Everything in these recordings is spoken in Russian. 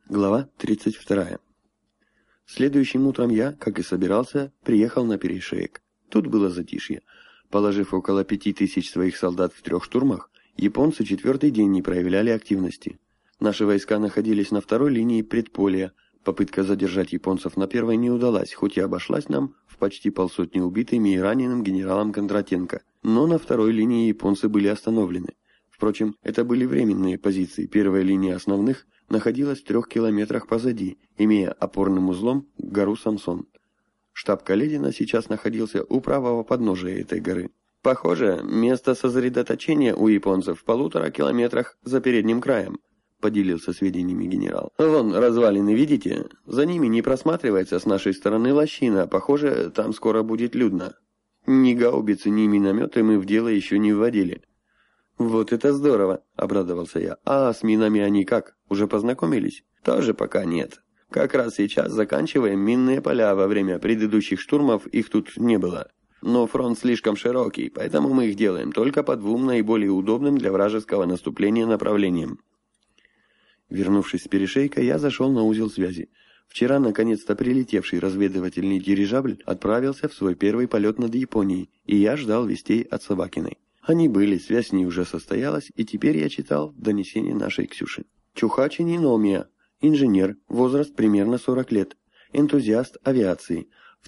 Глава 32. Следующим утром я, как и собирался, приехал на перешеек. Тут было затишье. Положив около 5000 своих солдат в 3 штурмах, японцы 4-й день не проявляли активности. Наши войска находились на 2-й линии предполья. Попытка задержать японцев на 1-й не удалась, хоть и обошлась нам в почти 500 убитыми и раненым генералом Кондратенко. Но на 2-й линии японцы были остановлены. Впрочем, это были временные позиции. Первая линия основных находилась в 3 километрах позади, имея опорным узлом гору Самсон. Штаб Каледина сейчас находился у правого подножия этой горы. Похоже, место сосредоточения у японцев в 1,5 километрах за передним краем, поделился сведениями генерал. Вон развалины, видите? За ними не просматривается с нашей стороны лощина, похоже, там скоро будет людно. Ни гаубицы, ни минометы мы в дело еще не вводили. «Вот это здорово!» — обрадовался я. «А с минами они как? Уже познакомились?» «Тоже пока нет. Как раз сейчас заканчиваем минные поля, во время предыдущих штурмов их тут не было. Но фронт слишком широкий, поэтому мы их делаем только по 2 наиболее удобным для вражеского наступления направлениям». Вернувшись с перешейка, я зашел на узел связи. Вчера, наконец-то, прилетевший разведывательный дирижабль отправился в свой 1-й полет над Японией, и я ждал вестей от Собакиной. Они были, связь с ней уже состоялась, и теперь я читал донесение нашей Ксюши. Чухачи Ниномия, инженер, возраст примерно 40 лет, энтузиаст авиации. В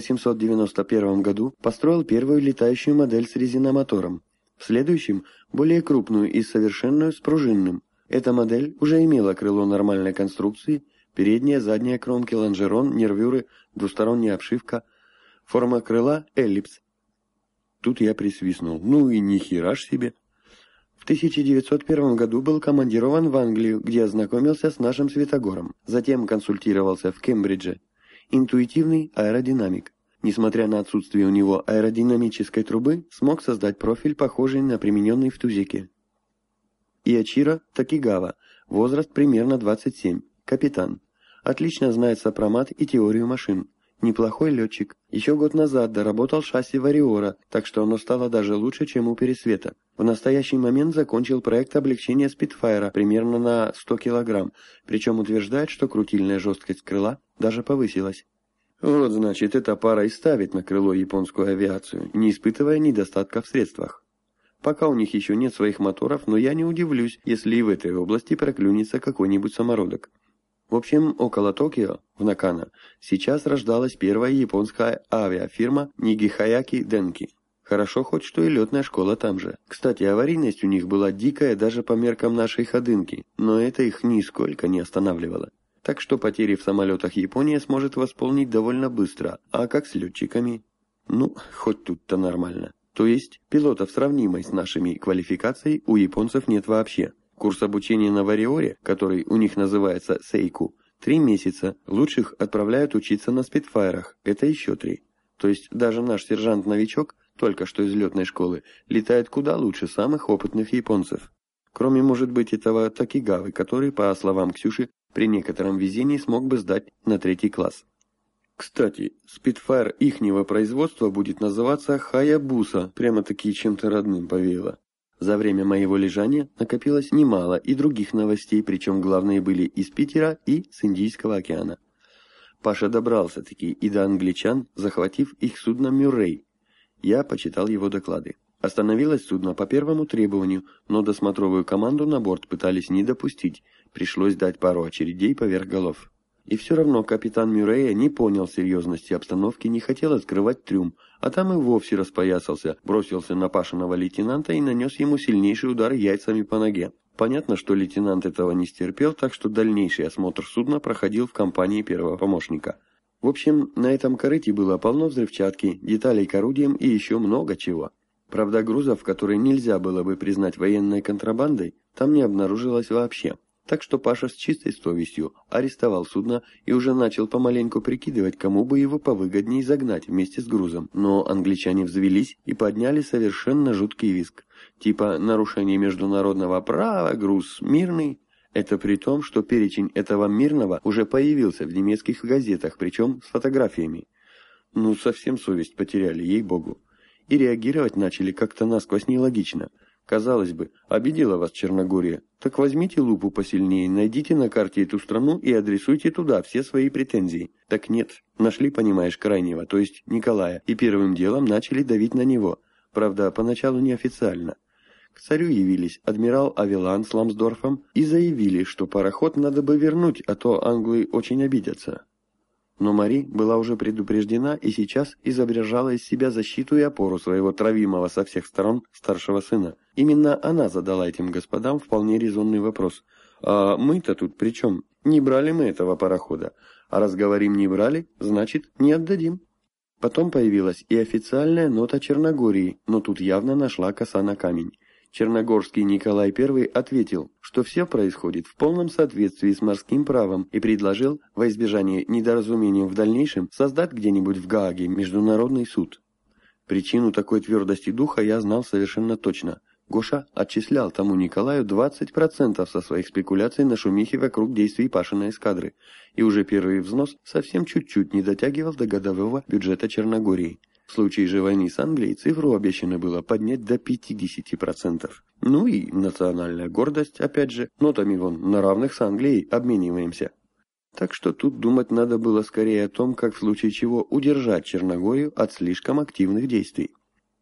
1891 году построил первую летающую модель с резиномотором. В следующем – более крупную и совершенную с пружинным. Эта модель уже имела крыло нормальной конструкции, передняя, задняя кромки, лонжерон, нервюры, двусторонняя обшивка. Форма крыла – эллипс. Тут я присвистнул. Ну и нихера ж себе. В 1901 году был командирован в Англию, где ознакомился с нашим Святогором. Затем консультировался в Кембридже. Интуитивный аэродинамик. Несмотря на отсутствие у него аэродинамической трубы, смог создать профиль, похожий на примененный в Тузеке. Иочиро Такигава. Возраст примерно 27. Капитан. Отлично знает сопромат и теорию машин. Неплохой летчик. Еще год назад доработал шасси Вариора, так что оно стало даже лучше, чем у Пересвета. В настоящий момент закончил проект облегчения Спитфайра примерно на 100 килограмм, причем утверждает, что крутильная жесткость крыла даже повысилась. Вот значит, эта пара и ставит на крыло японскую авиацию, не испытывая недостатка в средствах. Пока у них еще нет своих моторов, но я не удивлюсь, если и в этой области проклюнется какой-нибудь самородок. В общем, около Токио, в Накано, сейчас рождалась первая японская авиафирма Нигихаяки Денки. Хорошо хоть, что и летная школа там же. Кстати, аварийность у них была дикая даже по меркам нашей ходынки, но это их нисколько не останавливало. Так что потери в самолетах Япония сможет восполнить довольно быстро. А как с летчиками? Ну, хоть тут-то нормально. То есть, пилотов, сравнимой с нашими квалификацией, у японцев нет вообще. Курс обучения на Вариоре, который у них называется Сейку, 3 месяца. Лучших отправляют учиться на спитфайрах, это еще 3. То есть даже наш сержант-новичок, только что из летной школы, летает куда лучше самых опытных японцев. Кроме, может быть, этого Такигавы, который, по словам Ксюши, при некотором везении смог бы сдать на 3-й класс. Кстати, спитфайр ихнего производства будет называться Хаябуса, прямо-таки чем-то родным повеяло. За время моего лежания накопилось немало и других новостей, причем главные были из Питера и с Индийского океана. Паша добрался-таки и до англичан, захватив их судно «Мюррей». Я почитал его доклады. Остановилось судно по первому требованию, но досмотровую команду на борт пытались не допустить, пришлось дать пару очередей поверх голов. И все равно капитан Мюррея не понял серьезности обстановки, не хотел открывать трюм, а там и вовсе распоясался, бросился на Пашиного лейтенанта и нанес ему сильнейший удар яйцами по ноге. Понятно, что лейтенант этого не стерпел, так что дальнейший осмотр судна проходил в компании первого помощника. В общем, на этом корыте было полно взрывчатки, деталей к орудиям и еще много чего. Правда, грузов, которые нельзя было бы признать военной контрабандой, там не обнаружилось вообще. Так что Паша с чистой совестью арестовал судно и уже начал помаленьку прикидывать, кому бы его повыгоднее загнать вместе с грузом. Но англичане взвелись и подняли совершенно жуткий визг. Типа нарушение международного права, груз мирный. Это при том, что перечень этого мирного уже появился в немецких газетах, причем с фотографиями. Ну, совсем совесть потеряли, ей-богу. И реагировать начали как-то насквозь нелогично. Казалось бы, обидела вас Черногория. Так возьмите лупу посильнее, найдите на карте эту страну и адресуйте туда все свои претензии. Так нет, нашли, понимаешь, крайнего, то есть Николая, и первым делом начали давить на него. Правда, поначалу неофициально. К царю явились адмирал Авелан с Ламсдорфом и заявили, что пароход надо бы вернуть, а то англы очень обидятся. Но Мари была уже предупреждена и сейчас изображала из себя защиту и опору своего травимого со всех сторон старшего сына. Именно она задала этим господам вполне резонный вопрос. «А мы-то тут при чем? Не брали мы этого парохода. А раз говорим не брали, значит не отдадим». Потом появилась и официальная нота Черногории, но тут явно нашла коса на камень. Черногорский Николай I ответил, что все происходит в полном соответствии с морским правом и предложил, во избежание недоразумения в дальнейшем, создать где-нибудь в Гааге международный суд. Причину такой твердости духа я знал совершенно точно. Гоша отчислял тому Николаю 20% со своих спекуляций на шумихе вокруг действий Пашиной эскадры, и уже первый взнос совсем чуть-чуть не дотягивал до годового бюджета Черногории. В случае же войны с Англией цифру обещано было поднять до 50%. Ну и национальная гордость, опять же, нотами вон на равных с Англией обмениваемся. Так что тут думать надо было скорее о том, как в случае чего удержать Черногорию от слишком активных действий.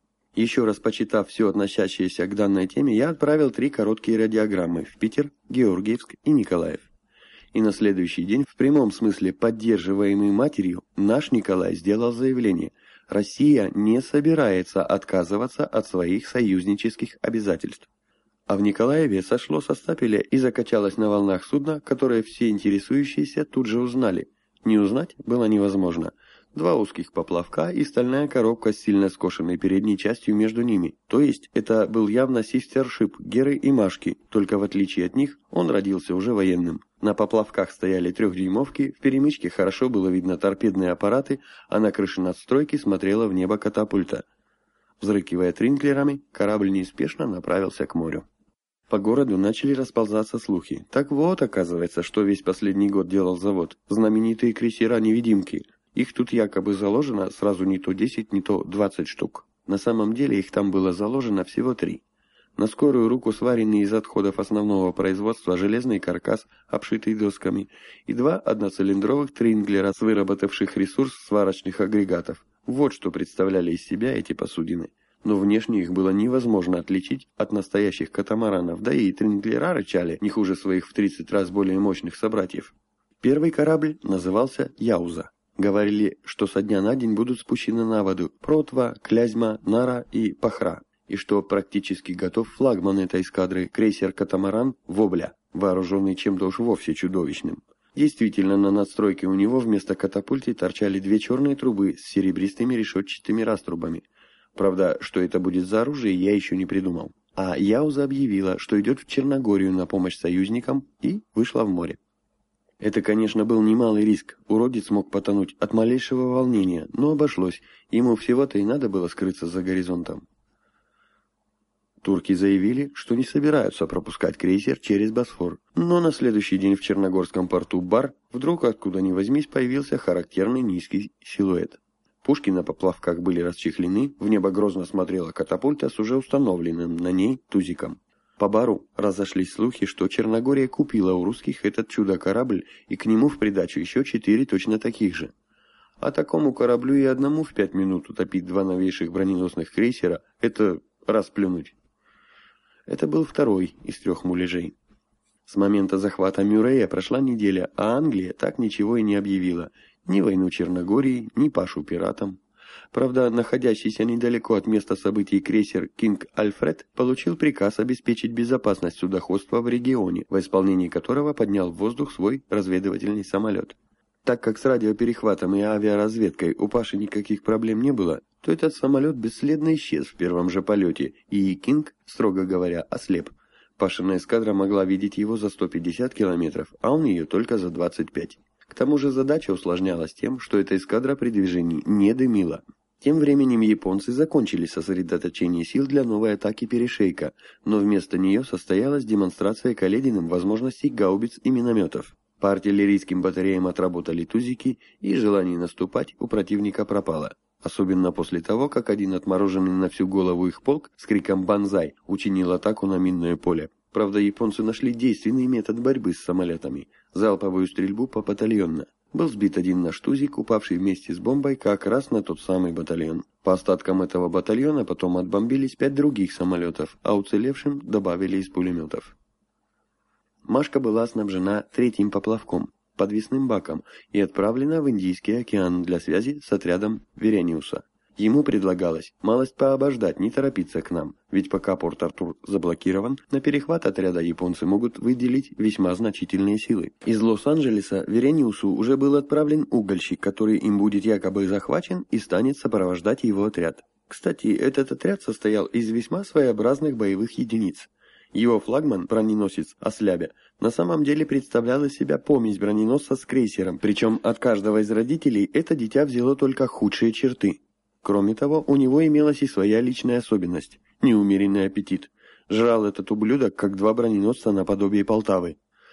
Еще раз почитав все относящееся к данной теме, я отправил 3 короткие радиограммы в Питер, Георгиевск и Николаев. И на следующий день, в прямом смысле поддерживаемый матерью, наш Николай сделал заявление: Россия не собирается отказываться от своих союзнических обязательств. А в Николаеве сошло со стапеля и закачалось на волнах судно, которое все интересующиеся тут же узнали. Не узнать было невозможно. 2 узких поплавка и стальная коробка с сильно скошенной передней частью между ними. То есть это был явно систершип Геры и Машки, только в отличие от них он родился уже военным. На поплавках стояли 3-дюймовки, в перемычке хорошо было видно торпедные аппараты, а на крыше надстройки смотрела в небо катапульта. Взрыкивая тринклерами, корабль неспешно направился к морю. По городу начали расползаться слухи. Так вот, оказывается, что весь последний год делал завод. Знаменитые крейсера-невидимки. Их тут якобы заложено сразу не то 10, не то 20 штук. На самом деле их там было заложено всего 3. На скорую руку сваренный из отходов основного производства железный каркас, обшитый досками, и 2 одноцилиндровых тринглера с выработавших ресурс сварочных агрегатов. Вот что представляли из себя эти посудины. Но внешне их было невозможно отличить от настоящих катамаранов, да и тринглера рычали не хуже своих в 30 раз более мощных собратьев. Первый корабль назывался «Яуза». Говорили, что со дня на день будут спущены на воду Протва, Клязьма, Нара и Пахра, и что практически готов флагман этой эскадры, крейсер-катамаран «Вобля», вооруженный чем-то уж вовсе чудовищным. Действительно, на надстройке у него вместо катапульты торчали 2 черные трубы с серебристыми решетчатыми раструбами. Правда, что это будет за оружие, я еще не придумал. А Яуза объявила, что идет в Черногорию на помощь союзникам, и вышла в море. Это, конечно, был немалый риск. Уродец мог потонуть от малейшего волнения, но обошлось. Ему всего-то и надо было скрыться за горизонтом. Турки заявили, что не собираются пропускать крейсер через Босфор. Но на следующий день в Черногорском порту Бар вдруг откуда ни возьмись появился характерный низкий силуэт. Пушки на поплавках были расчехлены, в небо грозно смотрела катапульта с уже установленным на ней тузиком. По Бару разошлись слухи, что Черногория купила у русских этот чудо-корабль и к нему в придачу еще 4 точно таких же. А такому кораблю и одному в 5 минут утопить 2 новейших броненосных крейсера – это расплюнуть. Это был второй из 3 муляжей. С момента захвата Мюррея прошла неделя, а Англия так ничего и не объявила. Ни войну Черногории, ни Пашу пиратам. Правда, находящийся недалеко от места событий крейсер «Кинг Альфред» получил приказ обеспечить безопасность судоходства в регионе, во исполнении которого поднял в воздух свой разведывательный самолет. Так как с радиоперехватом и авиаразведкой у Паши никаких проблем не было, то этот самолет бесследно исчез в первом же полете, и «Кинг», строго говоря, ослеп. Пашина эскадра могла видеть его за 150 километров, а он ее только за 25. К тому же задача усложнялась тем, что эта эскадра при движении не дымила. Тем временем японцы закончили сосредоточение сил для новой атаки перешейка, но вместо нее состоялась демонстрация Калединым возможностей гаубиц и минометов. По артиллерийским батареям отработали тузики, и желание наступать у противника пропало. особенно после того, как один отмороженный на всю голову их полк с криком «Бонзай» учинил атаку на минное поле. Правда, японцы нашли действенный метод борьбы с самолетами – залповую стрельбу попатальонно. Был сбит один наш тузик, упавший вместе с бомбой как раз на тот самый батальон. По остаткам этого батальона потом отбомбились 5 других самолетов, а уцелевшим добавили из пулеметов. Машка была снабжена 3-м поплавком, подвесным баком, и отправлена в Индийский океан для связи с отрядом Верениуса. Ему предлагалось малость пообождать, не торопиться к нам, ведь пока Порт-Артур заблокирован, на перехват отряда японцы могут выделить весьма значительные силы. Из Лос-Анджелеса Верениусу уже был отправлен угольщик, который им будет якобы захвачен и станет сопровождать его отряд. Кстати, этот отряд состоял из весьма своеобразных боевых единиц. Его флагман, броненосец «Ослябя», на самом деле представлял из себя помесь броненосца с крейсером, причем от каждого из родителей это дитя взяло только худшие черты. Кроме того, у него имелась и своя личная особенность – неумеренный аппетит. Жрал этот ублюдок, как 2 броненосца наподобие Полтавы.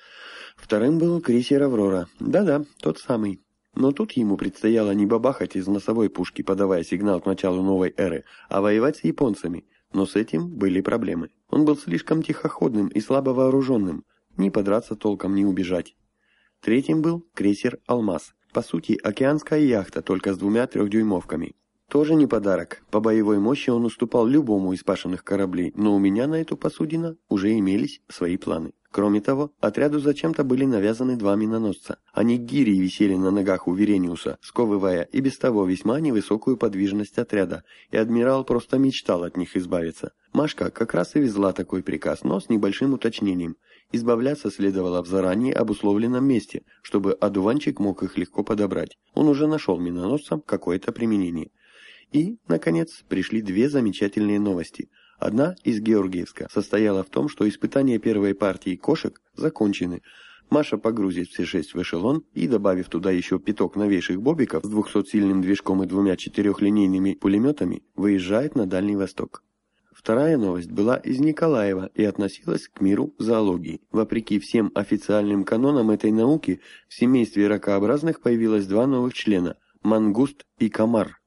Вторым был крейсер «Аврора». Да-да, тот самый. Но тут ему предстояло не бабахать из носовой пушки, подавая сигнал к началу новой эры, а воевать с японцами. Но с этим были проблемы. Он был слишком тихоходным и слабо вооруженным. Ни подраться толком, ни убежать. Третьим был крейсер «Алмаз». По сути, океанская яхта, только с 2 3-дюймовками. Тоже не подарок. По боевой мощи он уступал любому из пашенных кораблей, но у меня на эту посудину уже имелись свои планы. Кроме того, отряду зачем-то были навязаны 2 миноносца. Они гирей висели на ногах у Верениуса, сковывая и без того весьма невысокую подвижность отряда, и адмирал просто мечтал от них избавиться. Машка как раз и везла такой приказ, но с небольшим уточнением. Избавляться следовало в заранее обусловленном месте, чтобы одуванчик мог их легко подобрать. Он уже нашел миноносцам какое-то применение. И, наконец, пришли 2 замечательные новости. Одна из Георгиевска состояла в том, что испытания первой партии кошек закончены. Маша погрузит все 6 в эшелон и, добавив туда еще 5 новейших бобиков с 200-сильным движком и 2 4-линейными пулеметами, выезжает на Дальний Восток. Вторая новость была из Николаева и относилась к миру зоологии. Вопреки всем официальным канонам этой науки, в семействе ракообразных появилось 2 новых члена – мангуст и комар.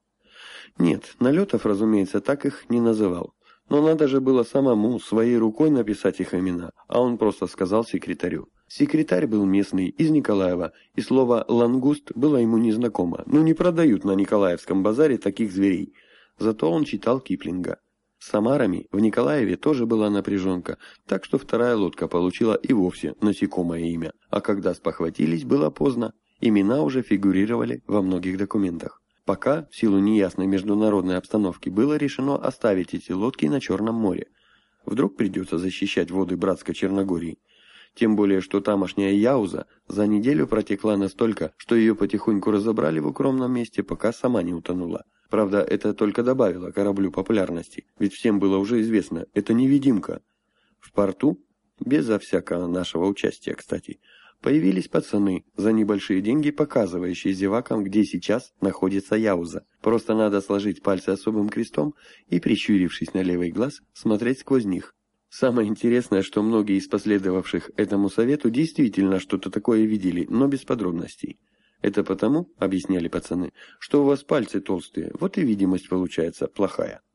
Нет, Налетов, разумеется, так их не называл. Но надо же было самому своей рукой написать их имена, а он просто сказал секретарю. Секретарь был местный, из Николаева, и слово «лангуст» было ему незнакомо. Ну не продают на Николаевском базаре таких зверей. Зато он читал Киплинга. С омарами в Николаеве тоже была напряженка, так что вторая лодка получила и вовсе насекомое имя. А когда спохватились, было поздно. Имена уже фигурировали во многих документах. Пока, в силу неясной международной обстановки, было решено оставить эти лодки на Черном море. Вдруг придется защищать воды братской Черногории. Тем более, что тамошняя Яуза за неделю протекла настолько, что ее потихоньку разобрали в укромном месте, пока сама не утонула. Правда, это только добавило кораблю популярности, ведь всем было уже известно, это невидимка. В порту, безо всякого нашего участия, кстати, появились пацаны, за небольшие деньги показывающие зевакам, где сейчас находится Яуза. Просто надо сложить пальцы особым крестом и, прищурившись на левый глаз, смотреть сквозь них. Самое интересное, что многие из последовавших этому совету действительно что-то такое видели, но без подробностей. Это потому, объясняли пацаны, что у вас пальцы толстые, вот и видимость получается плохая.